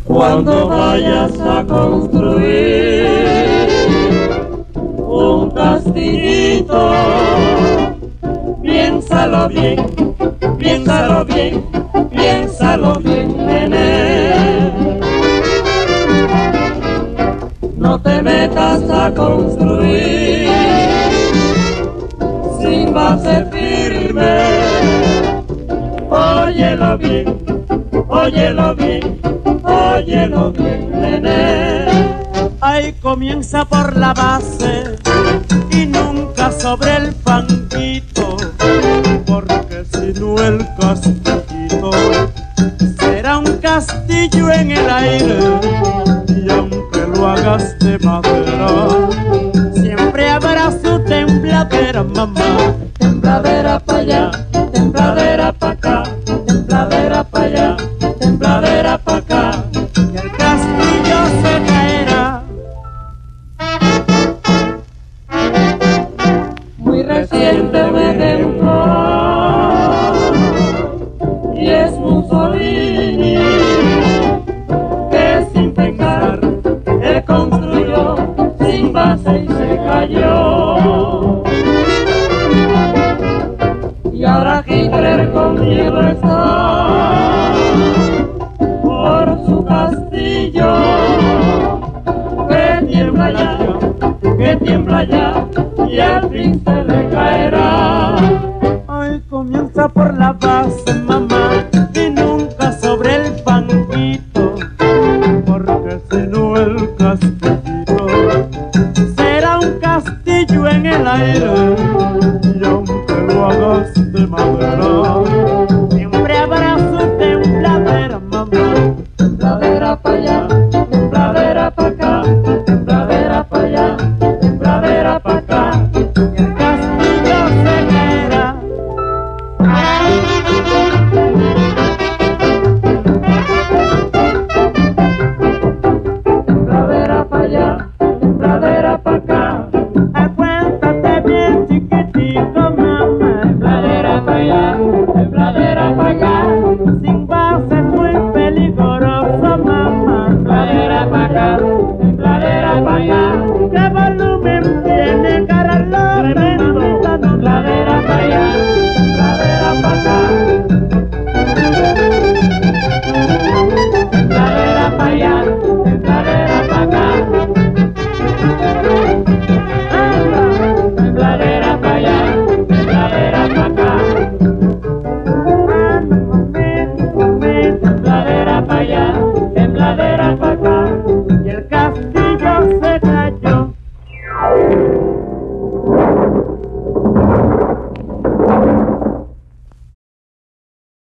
Cuando vayas a construir un castillito, piénsalo bien, piénsalo bien, piénsalo bien, nene. No te metas a construir sin base firme. Óyelo bien, óyelo bien, óyelo bien, nene. Ahí comienza por la base y nunca sobre el fanguito, porque si no el castillito será un castillo en el aire, y aunque lo hagas de madera, siempre habrá su tembladera, mamá. Tembladera pa' allá, tembladera pa' acá, tembladera pa' allá, tembladera pa' acá, y el castillo se caerá. Muy reciente me dejó y es Mussolini, que sin pensar él construyó sin base y se cayó. Y ahora Hitler con miedo está por su castillo, que tiembla ya, y al fin se le caerá. Hoy comienza por la